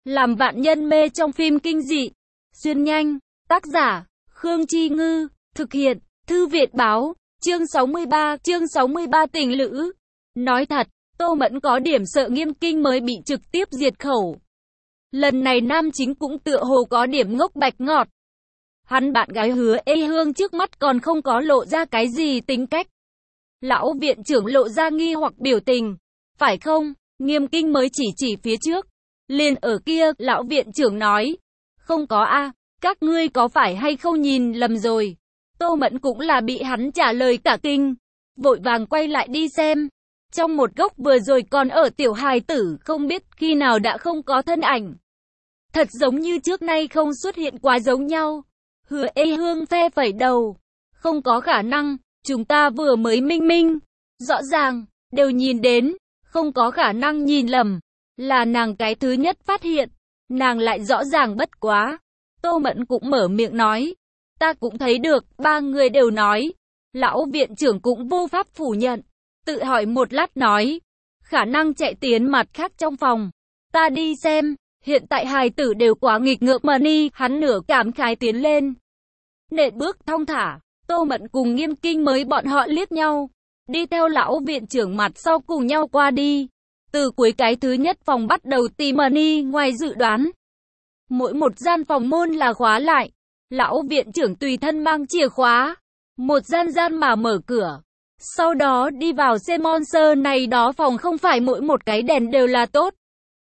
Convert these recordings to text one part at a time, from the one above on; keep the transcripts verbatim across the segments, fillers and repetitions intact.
Làm vạn nhân mê trong phim kinh dị. Xuyên nhanh. Tác giả, Khương Chi Ngư. Thực hiện, Thư Việt Báo. Chương sáu mươi ba, chương sáu mươi ba tình lữ. Nói thật, Tô Mẫn có điểm sợ Nghiêm Kinh mới bị trực tiếp diệt khẩu. Lần này nam chính cũng tựa hồ có điểm ngốc bạch ngọt. Hắn bạn gái Hứa Ê Hương trước mắt còn không có lộ ra cái gì tính cách. Lão viện trưởng lộ ra nghi hoặc biểu tình. Phải không? Nghiêm Kinh mới chỉ chỉ phía trước. Liền ở kia, lão viện trưởng nói. Không có a, các ngươi có phải hay không nhìn lầm rồi. Tô Mẫn cũng là bị hắn trả lời cả kinh. Vội vàng quay lại đi xem. Trong một góc vừa rồi còn ở tiểu hài tử không biết khi nào đã không có thân ảnh. Thật giống như trước nay không xuất hiện quá giống nhau. Hứa Ê Hương phe phẩy đầu. Không có khả năng, chúng ta vừa mới minh minh. Rõ ràng, đều nhìn đến, không có khả năng nhìn lầm. Là nàng cái thứ nhất phát hiện. Nàng lại rõ ràng bất quá. Tô Mẫn cũng mở miệng nói. Ta cũng thấy được, ba người đều nói. Lão viện trưởng cũng vô pháp phủ nhận. Tự hỏi một lát nói. Khả năng chạy tiến mặt khác trong phòng. Ta đi xem. Hiện tại hài tử đều quá nghịch ngợm mà ni. Hắn nửa cảm khái tiến lên. Nện bước thong thả. Tô Mẫn cùng Nghiêm Kinh mới bọn họ liếc nhau. Đi theo lão viện trưởng mặt sau cùng nhau qua đi. Từ cuối cái thứ nhất phòng bắt đầu tìm mà ni ngoài dự đoán. Mỗi một gian phòng môn là khóa lại. Lão viện trưởng tùy thân mang chìa khóa. Một gian gian mà mở cửa. Sau đó đi vào xem monster này đó phòng không phải mỗi một cái đèn đều là tốt.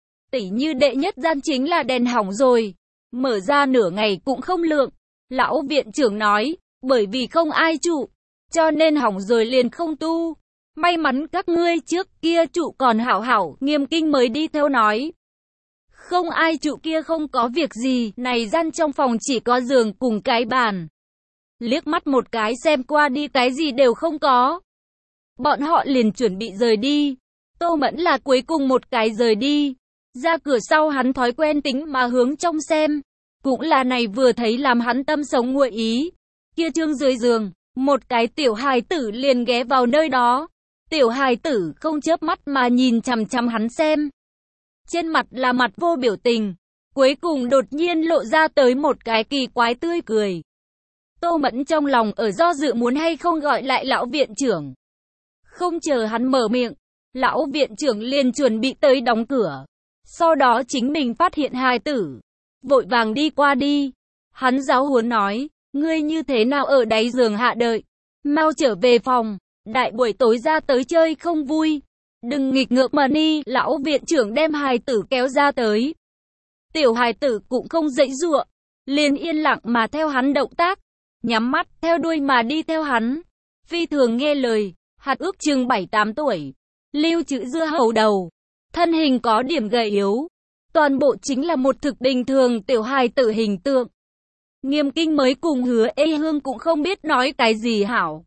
Tỉ như đệ nhất gian chính là đèn hỏng rồi. Mở ra nửa ngày cũng không lượng. Lão viện trưởng nói, bởi vì không ai trụ. Cho nên hỏng rồi liền không tu. May mắn các ngươi trước kia trụ còn hảo hảo. Nghiêm Kinh mới đi theo nói. Không ai trụ kia không có việc gì. Này gian trong phòng chỉ có giường cùng cái bàn. Liếc mắt một cái xem qua đi cái gì đều không có. Bọn họ liền chuẩn bị rời đi. Tô Mẫn là cuối cùng một cái rời đi. Ra cửa sau hắn thói quen tính mà hướng trong xem. Cũng là này vừa thấy làm hắn tâm sống nguội ý. Kia trương dưới giường, một cái tiểu hài tử liền ghé vào nơi đó. Tiểu hài tử không chớp mắt mà nhìn chằm chằm hắn xem. Trên mặt là mặt vô biểu tình. Cuối cùng đột nhiên lộ ra tới một cái kỳ quái tươi cười. Tô Mẫn trong lòng ở do dự muốn hay không gọi lại lão viện trưởng. Không chờ hắn mở miệng, lão viện trưởng liền chuẩn bị tới đóng cửa. Sau đó chính mình phát hiện hài tử. Vội vàng đi qua đi. Hắn giáo huấn nói, ngươi như thế nào ở đáy giường hạ đợi. Mau trở về phòng, đại buổi tối ra tới chơi không vui. Đừng nghịch ngợm mà ni, lão viện trưởng đem hài tử kéo ra tới. Tiểu hài tử cũng không dãy giụa, liền yên lặng mà theo hắn động tác. Nhắm mắt, theo đuôi mà đi theo hắn. Phi thường nghe lời, hạt ước chừng bảy tám tuổi. Lưu chữ dưa hầu đầu. Thân hình có điểm gầy yếu. Toàn bộ chính là một thực bình thường tiểu hài tử hình tượng. Nghiêm Kinh mới cùng Hứa Ê Hương cũng không biết nói cái gì hảo.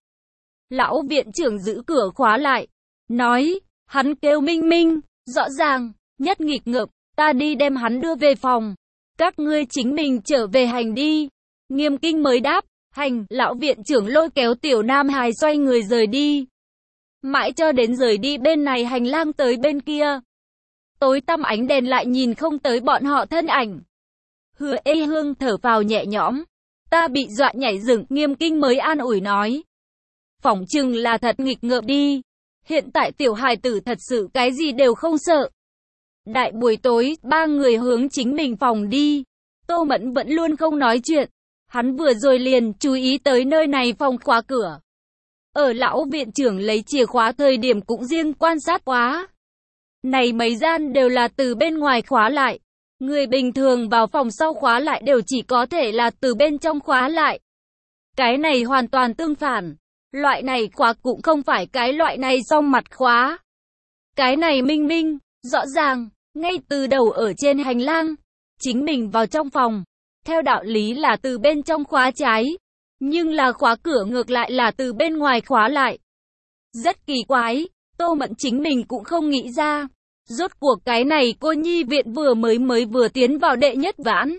Lão viện trưởng giữ cửa khóa lại. Nói, hắn kêu Minh Minh, rõ ràng, nhất nghịch ngợm, ta đi đem hắn đưa về phòng. Các ngươi chính mình trở về hành đi. Nghiêm Kinh mới đáp, hành, lão viện trưởng lôi kéo tiểu nam hài xoay người rời đi. Mãi cho đến rời đi bên này hành lang tới bên kia. Tối tăm ánh đèn lại nhìn không tới bọn họ thân ảnh. Hứa Ê Hương thở phào nhẹ nhõm. Ta bị dọa nhảy dựng, Nghiêm Kinh mới an ủi nói. Phỏng chừng là thật nghịch ngợm đi. Hiện tại tiểu hài tử thật sự cái gì đều không sợ. Đại buổi tối, ba người hướng chính mình phòng đi. Tô Mẫn vẫn luôn không nói chuyện. Hắn vừa rồi liền chú ý tới nơi này phòng khóa cửa. Ở lão viện trưởng lấy chìa khóa thời điểm cũng riêng quan sát quá. Này mấy gian đều là từ bên ngoài khóa lại. Người bình thường vào phòng sau khóa lại đều chỉ có thể là từ bên trong khóa lại. Cái này hoàn toàn tương phản. Loại này khóa cũng không phải cái loại này song mặt khóa. Cái này minh minh, rõ ràng, ngay từ đầu ở trên hành lang. Chính mình vào trong phòng. Theo đạo lý là từ bên trong khóa trái. Nhưng là khóa cửa ngược lại là từ bên ngoài khóa lại. Rất kỳ quái, Tô Mẫn chính mình cũng không nghĩ ra. Rốt cuộc cái này cô nhi viện vừa mới mới vừa tiến vào đệ nhất vãn.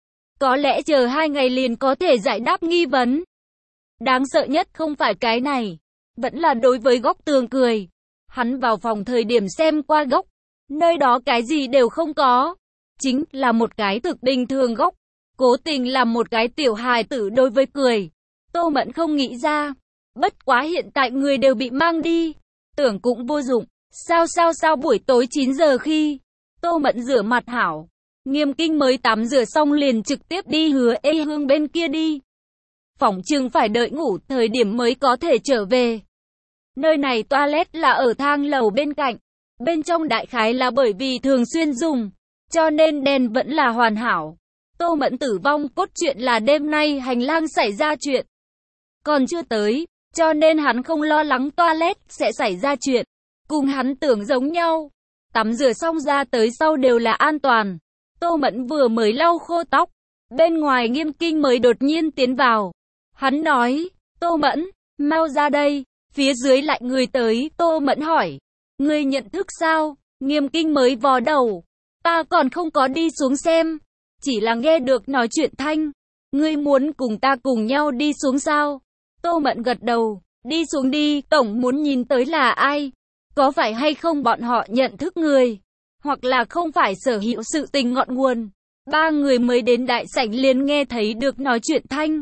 Có lẽ chờ hai ngày liền có thể giải đáp nghi vấn. Đáng sợ nhất không phải cái này. Vẫn là đối với góc tường cười. Hắn vào phòng thời điểm xem qua góc. Nơi đó cái gì đều không có. chính là một cái thực bình thường gốc. Cố tình làm một cái tiểu hài tử đối với cười. Tô Mẫn không nghĩ ra. Bất quá hiện tại người đều bị mang đi. Tưởng cũng vô dụng. Sao sao sao buổi tối chín giờ khi Tô Mẫn rửa mặt hảo. Nghiêm Kinh mới tắm rửa xong liền trực tiếp đi Hứa Ê Hương bên kia đi. Phỏng chừng phải đợi ngủ thời điểm mới có thể trở về. Nơi này toilet là ở thang lầu bên cạnh. Bên trong đại khái là bởi vì thường xuyên dùng, cho nên đèn vẫn là hoàn hảo. Tô Mẫn tử vong cốt truyện là đêm nay hành lang xảy ra chuyện. Còn chưa tới, cho nên hắn không lo lắng toilet sẽ xảy ra chuyện. Cùng hắn tưởng giống nhau. Tắm rửa xong ra tới sau đều là an toàn. Tô Mẫn vừa mới lau khô tóc. Bên ngoài Nghiêm Kinh mới đột nhiên tiến vào. Hắn nói, Tô Mẫn, mau ra đây. Phía dưới lại người tới, Tô Mẫn hỏi. Ngươi nhận thức sao? Nghiêm Kinh mới vò đầu. Ta còn không có đi xuống xem. Chỉ là nghe được nói chuyện thanh. Ngươi muốn cùng ta cùng nhau đi xuống sao? Tô Mẫn gật đầu. Đi xuống đi, tổng muốn nhìn tới là ai? Có phải hay không bọn họ nhận thức người? Hoặc là không phải sở hữu sự tình ngọn nguồn? Ba người mới đến đại sảnh liền nghe thấy được nói chuyện thanh.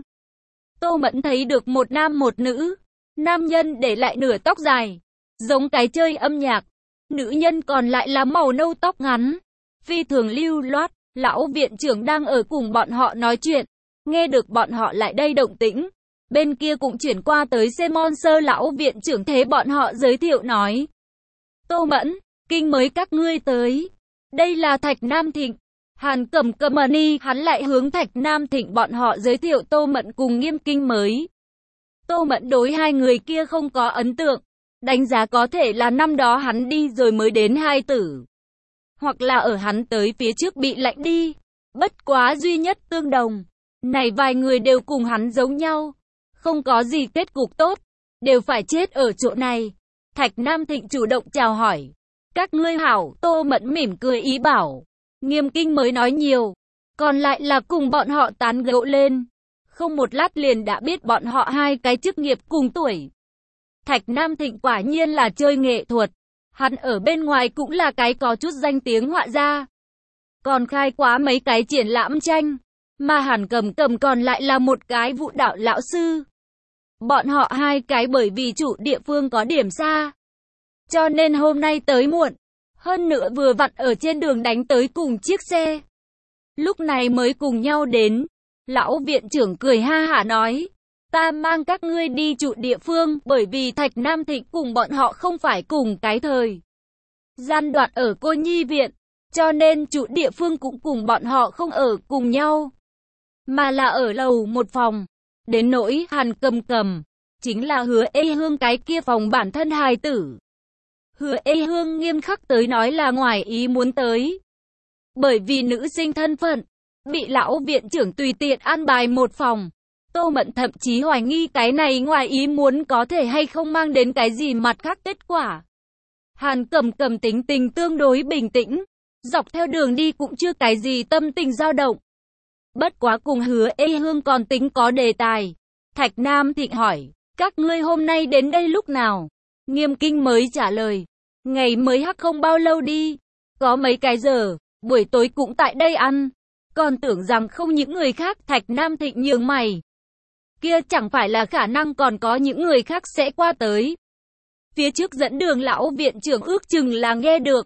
Tô Mẫn thấy được một nam một nữ. Nam nhân để lại nửa tóc dài, giống cái chơi âm nhạc. Nữ nhân còn lại là màu nâu tóc ngắn, phi thường lưu loát. Lão viện trưởng đang ở cùng bọn họ nói chuyện. Nghe được bọn họ lại đây động tĩnh, bên kia cũng chuyển qua tới Simon Sơ lão viện trưởng thế bọn họ giới thiệu nói. Tô Mẫn, Kinh mới các ngươi tới. Đây là Thạch Nam Thịnh. Hàn Cầm Cầm Ni, hắn lại hướng Thạch Nam Thịnh bọn họ giới thiệu Tô Mẫn cùng Nghiêm Kinh mới. Tô Mẫn đối hai người kia không có ấn tượng. Đánh giá có thể là năm đó hắn đi rồi mới đến hai tử. Hoặc là ở hắn tới phía trước bị lạnh đi. Bất quá duy nhất tương đồng. Này vài người đều cùng hắn giống nhau. Không có gì kết cục tốt. Đều phải chết ở chỗ này. Thạch Nam Thịnh chủ động chào hỏi. Các ngươi hảo, Tô Mẫn mỉm cười ý bảo. Nghiêm Kinh mới nói nhiều. Còn lại là cùng bọn họ tán gẫu lên. Không một lát liền đã biết bọn họ hai cái chức nghiệp cùng tuổi. Thạch Nam Thịnh quả nhiên là chơi nghệ thuật. Hắn ở bên ngoài cũng là cái có chút danh tiếng họa gia. Còn khai quá mấy cái triển lãm tranh. Mà Hàn Cầm Cầm còn lại là một cái vũ đạo lão sư. Bọn họ hai cái bởi vì chủ địa phương có điểm xa. Cho nên hôm nay tới muộn. Hơn nữa vừa vặn ở trên đường đánh tới cùng chiếc xe. Lúc này mới cùng nhau đến. Lão viện trưởng cười ha hả nói. Ta mang các ngươi đi trụ địa phương bởi vì Thạch Nam Thịnh cùng bọn họ không phải cùng cái thời. Gian đoạn ở cô nhi viện. Cho nên trụ địa phương cũng cùng bọn họ không ở cùng nhau. Mà là ở lầu một phòng. Đến nỗi Hàn Cầm Cầm. Chính là Hứa Ê Hương cái kia phòng bản thân hài tử. Hứa Ê Hương nghiêm khắc tới nói là ngoài ý muốn tới. Bởi vì nữ sinh thân phận. Bị lão viện trưởng tùy tiện an bài một phòng. Tô Mẫn thậm chí hoài nghi cái này ngoài ý muốn có thể hay không mang đến cái gì mặt khác kết quả. Hàn Cầm Cầm tính tình tương đối bình tĩnh. Dọc theo đường đi cũng chưa cái gì tâm tình dao động. Bất quá cùng Hứa Ê Hương còn tính có đề tài. Thạch Nam Thịnh hỏi. Các ngươi hôm nay đến đây lúc nào? Nghiêm Kinh mới trả lời. Ngày mới hắc không bao lâu đi. Có mấy cái giờ. Buổi tối cũng tại đây ăn. Còn tưởng rằng không những người khác. Thạch Nam Thịnh nhướng mày. Kia chẳng phải là khả năng còn có những người khác sẽ qua tới. Phía trước dẫn đường lão viện trưởng ước chừng là nghe được.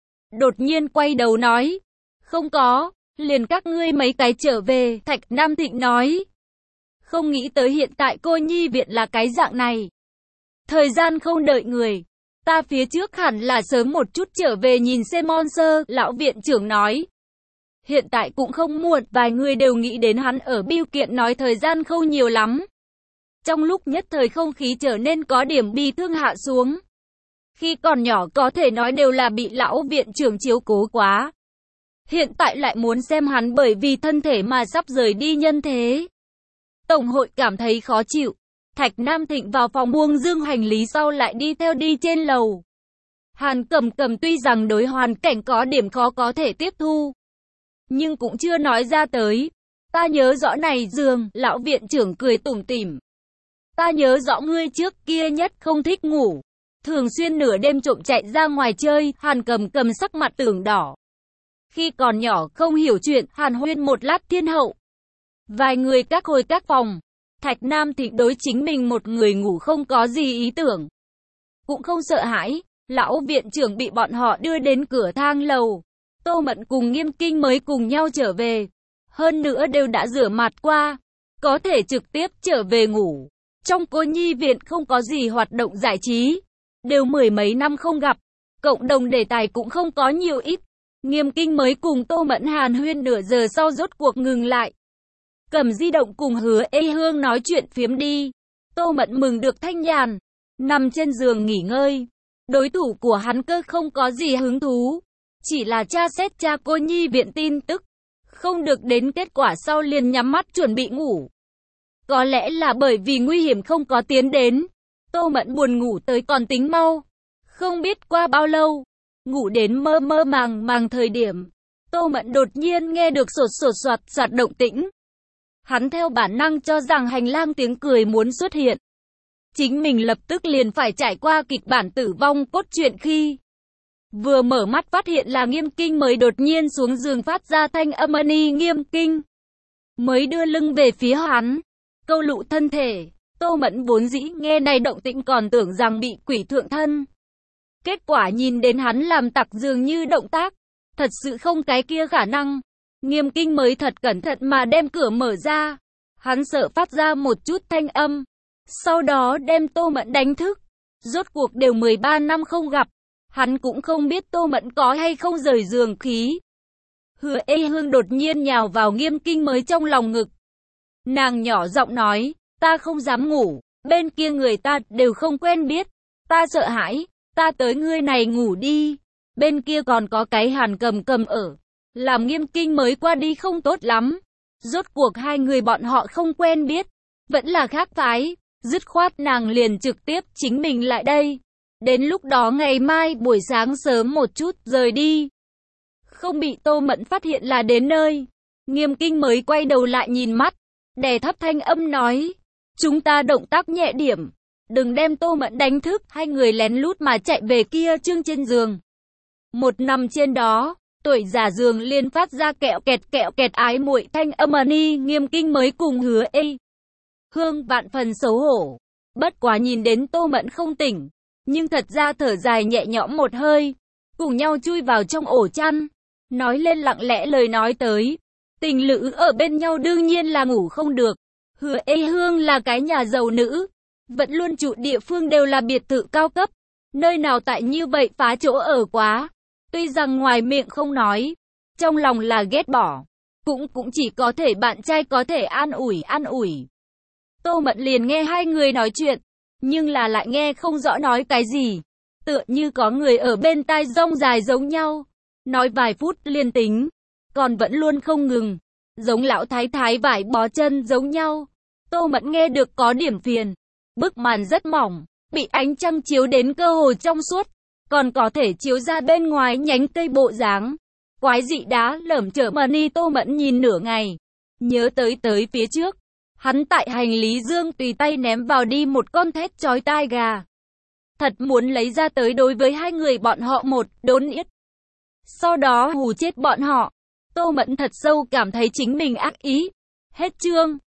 Đột nhiên quay đầu nói. Không có. Liền các ngươi mấy cái trở về. Thạch Nam Thịnh nói. Không nghĩ tới hiện tại cô nhi viện là cái dạng này. Thời gian không đợi người. Ta phía trước hẳn là sớm một chút trở về nhìn xem monster. Lão viện trưởng nói. Hiện tại cũng không muộn. Vài người đều nghĩ đến hắn ở biêu kiện nói thời gian không nhiều lắm. Trong lúc nhất thời không khí trở nên có điểm bi thương hạ xuống. Khi còn nhỏ có thể nói đều là bị lão viện trưởng chiếu cố quá. Hiện tại lại muốn xem hắn bởi vì thân thể mà sắp rời đi nhân thế. Tổng hội cảm thấy khó chịu. Thạch Nam Thịnh vào phòng buông dương hành lý sau lại đi theo đi trên lầu. Hàn Cầm Cầm tuy rằng đối hoàn cảnh có điểm khó có thể tiếp thu. Nhưng cũng chưa nói ra tới. Ta nhớ rõ này giường, lão viện trưởng cười tủm tỉm. Ta nhớ rõ ngươi trước kia nhất không thích ngủ. Thường xuyên nửa đêm trộm chạy ra ngoài chơi, Hàn Cầm Cầm sắc mặt tưởng đỏ. Khi còn nhỏ không hiểu chuyện, hàn huyên một lát thiên hậu. Vài người các hồi các phòng. Thạch Nam thì đối chính mình một người ngủ không có gì ý tưởng. Cũng không sợ hãi. Lão viện trưởng bị bọn họ đưa đến cửa thang lầu. Tô Mẫn cùng Nghiêm Kinh mới cùng nhau trở về. Hơn nữa đều đã rửa mặt qua. Có thể trực tiếp trở về ngủ. Trong cô nhi viện không có gì hoạt động giải trí. Đều mười mấy năm không gặp. Cộng đồng đề tài cũng không có nhiều ít. Nghiêm Kinh mới cùng Tô Mẫn hàn huyên nửa giờ sau rốt cuộc ngừng lại. Cầm di động cùng Hứa Ê Hương nói chuyện phiếm đi. Tô Mẫn mừng được thanh nhàn. Nằm trên giường nghỉ ngơi. Đối thủ của hắn cơ không có gì hứng thú. Chỉ là tra xét cha cô nhi viện tin tức. Không được đến kết quả sau liền nhắm mắt chuẩn bị ngủ. Có lẽ là bởi vì nguy hiểm không có tiến đến. Tô Mẫn buồn ngủ tới còn tính mau. Không biết qua bao lâu. Ngủ đến mơ mơ màng màng thời điểm. Tô Mẫn đột nhiên nghe được sột sột soạt soạt động tĩnh. Hắn theo bản năng cho rằng hành lang tiếng cười muốn xuất hiện. Chính mình lập tức liền phải trải qua kịch bản tử vong cốt truyện khi vừa mở mắt phát hiện là Nghiêm Kinh mới đột nhiên xuống giường phát ra thanh âm ani. Nghiêm Kinh mới đưa lưng về phía hắn, câu lụ thân thể. Tô Mẫn vốn dĩ nghe này động tĩnh còn tưởng rằng bị quỷ thượng thân. Kết quả nhìn đến hắn làm tặc dường như động tác, thật sự không cái kia khả năng. Nghiêm Kinh mới thật cẩn thận mà đem cửa mở ra. Hắn sợ phát ra một chút thanh âm. Sau đó đem Tô Mẫn đánh thức. Rốt cuộc đều mười ba năm không gặp. Hắn cũng không biết Tô Mẫn có hay không rời giường khí. Hứa Ê Hương đột nhiên nhào vào Nghiêm Kinh mới trong lòng ngực. Nàng nhỏ giọng nói, ta không dám ngủ, bên kia người ta đều không quen biết. Ta sợ hãi, ta tới ngươi này ngủ đi. Bên kia còn có cái Hàn Cầm Cầm ở. Làm Nghiêm Kinh mới qua đi không tốt lắm. Rốt cuộc hai người bọn họ không quen biết. Vẫn là khác phái. Dứt khoát nàng liền trực tiếp chính mình lại đây. Đến lúc đó ngày mai buổi sáng sớm một chút rời đi. Không bị Tô Mẫn phát hiện là đến nơi. Nghiêm Kinh mới quay đầu lại nhìn mắt. Đè thấp thanh âm nói. Chúng ta động tác nhẹ điểm. Đừng đem Tô Mẫn đánh thức. Hai người lén lút mà chạy về kia trương trên giường. Một nằm trên đó. Tuổi già giường liên phát ra kẹo kẹt kẹo kẹt ái muội thanh âm ani. Nghiêm Kinh mới cùng Hứa Ê Hương vạn phần xấu hổ. Bất quá nhìn đến Tô Mẫn không tỉnh. Nhưng thật ra thở dài nhẹ nhõm một hơi. Cùng nhau chui vào trong ổ chăn. Nói lên lặng lẽ lời nói tới. Tình lữ ở bên nhau đương nhiên là ngủ không được. Hứa Ê Hương là cái nhà giàu nữ. Vẫn luôn trụ địa phương đều là biệt thự cao cấp. Nơi nào tại như vậy phá chỗ ở quá. Tuy rằng ngoài miệng không nói. Trong lòng là ghét bỏ. Cũng cũng chỉ có thể bạn trai có thể an ủi an ủi. Tô Mẫn liền nghe hai người nói chuyện. Nhưng là lại nghe không rõ nói cái gì. Tựa như có người ở bên tai rông dài giống nhau. Nói vài phút liền tính. Còn vẫn luôn không ngừng. Giống lão thái thái vải bó chân giống nhau. Tô Mẫn nghe được có điểm phiền. Bức màn rất mỏng. Bị ánh trăng chiếu đến cơ hồ trong suốt. Còn có thể chiếu ra bên ngoài nhánh cây bộ dáng. Quái dị đá lởm chởm mani. Tô Mẫn nhìn nửa ngày. Nhớ tới tới phía trước. Hắn tại hành lý dương tùy tay ném vào đi một con thét chói tai gà. Thật muốn lấy ra tới đối với hai người bọn họ một đốn yết. Sau đó hù chết bọn họ. Tô Mẫn thật sâu cảm thấy chính mình ác ý. Hết chương.